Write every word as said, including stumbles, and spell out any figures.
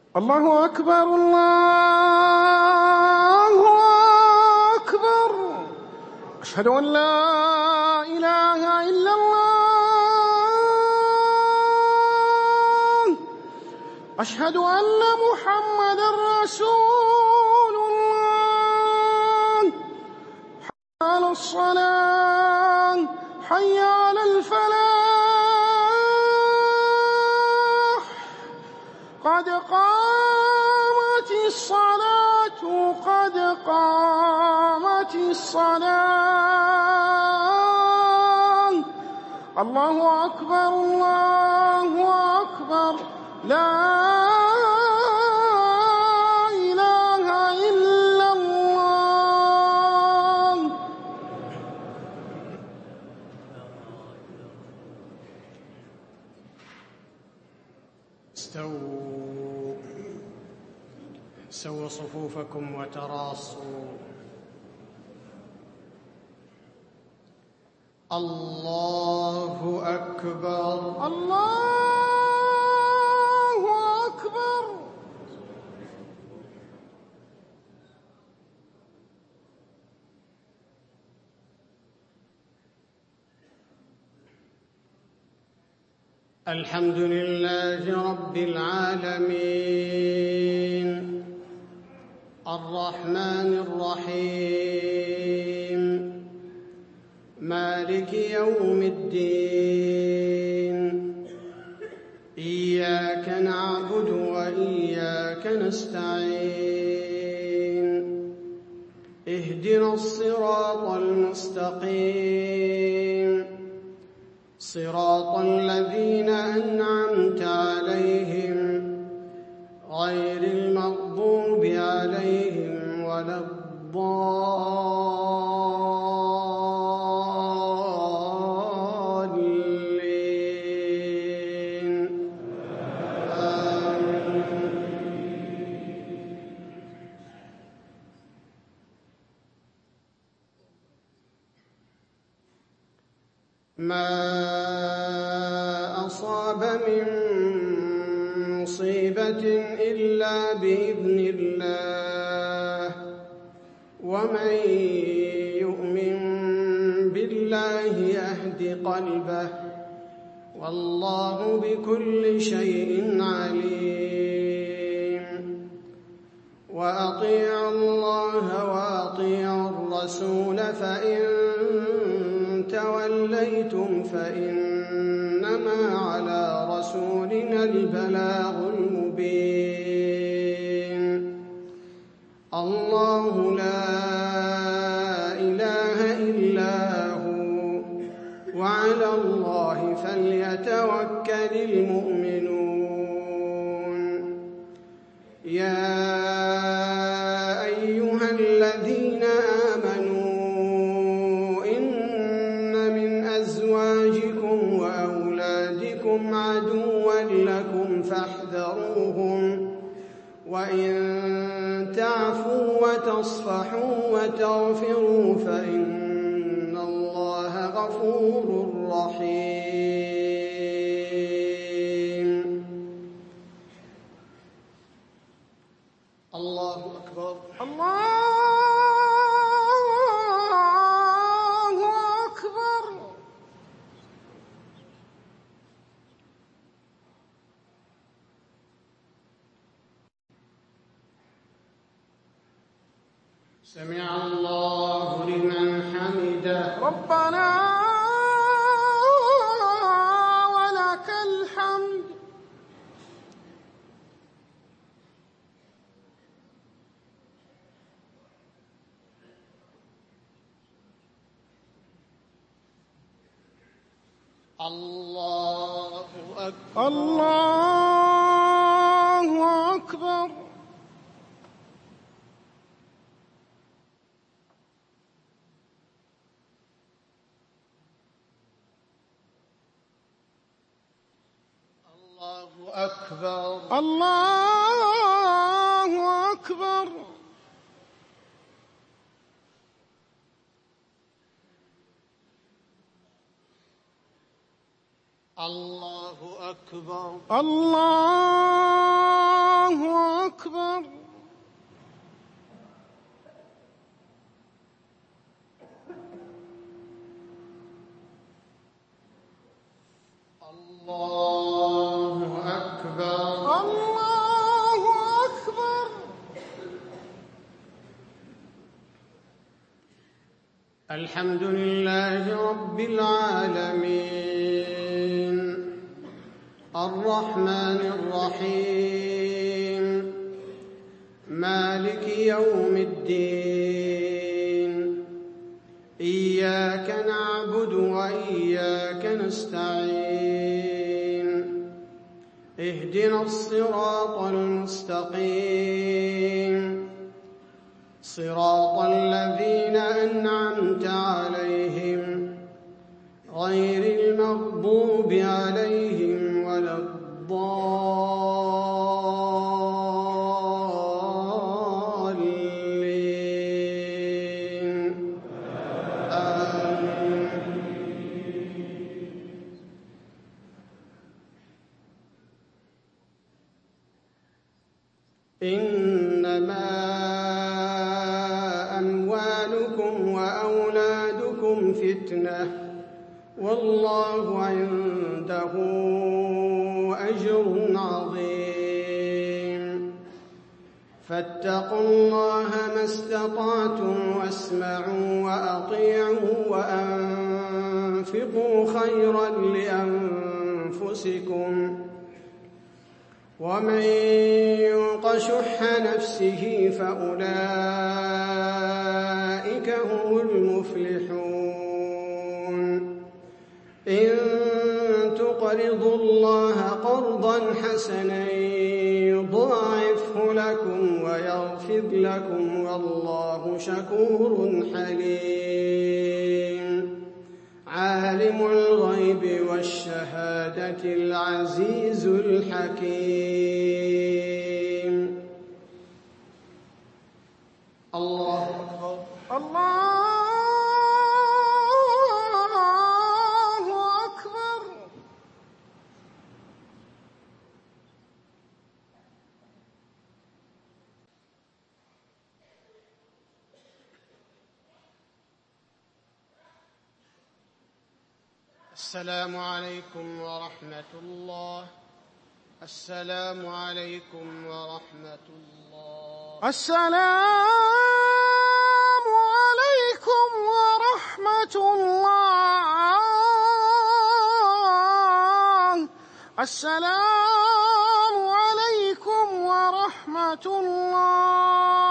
الله أكبر الله أكبر. أشهد أن لا إله إلا الله. أشهد أن محمدًا رسول الله. حي على الصلاة، حي على الفلاح، قد قامت الصلاة، قد قامت الصلاة. الله أكبر الله أكبر. لا إله إلا الله. استووا سووا صفوفكم وتراصوا. الله أكبر الله أكبر. الحمد لله رب العالمين، الرحمن الرحيم، مالك يوم الدين. إياك نعبد وإياك نستعين. اهدنا الصراط المستقيم، صراط الذين أنعمت عليهم غير المغضوب عليهم ولا الضالين. آمين. ما أصاب من مصيبة إلا بإذن الله، ومن يؤمن بالله يهد قلبه، والله بكل شيء عليم. وأطيعوا الله وأطيعوا الرسول، فإن توليتم فإنما على رسولنا البلاغ المبين. الله لا إله إلا هو، وعلى الله فليتوكل المؤمنون. يا أيها الذين آمنوا عدوا لكم فاحذروهم، وإن تعفوا وتصفحوا وتغفروا فإن الله غفور رحيم. الله أكبر الله أكبر. سمع الله لمن حمده. ربنا ولك الحمد. الله أكبر الله أكبر. الله أكبر الله أكبر. الله أكبر الله الله أكبر. الله أكبر. الله أكبر. الحمد لله رب العالمين الرحمن الرحيم مالك يوم الدين إياك نعبد وإياك نستعين اهدنا الصراط المستقيم صراط الذين أنعمت عليهم غير المغضوب عليهم ولا الضالين آمين. إنما أموالكم وأولادكم فتنة والله عنده أجر عظيم فاتقوا الله ما استطعتم واسمعوا وأطيعوا وأنفقوا خيرا لأنفسكم ومن يوق شح نفسه فأولئك هم المفلحون إن تقرضوا الله قرضا حسنا يضاعفه لكم ويغفر لكم والله شكور حليم عالم الغيب والشهادة العزيز الحكيم. الله أكبر. الله أكبر. السلام عليكم ورحمة الله. السلام عليكم ورحمة الله. السلام عليكم ورحمة الله. السلام عليكم ورحمة الله.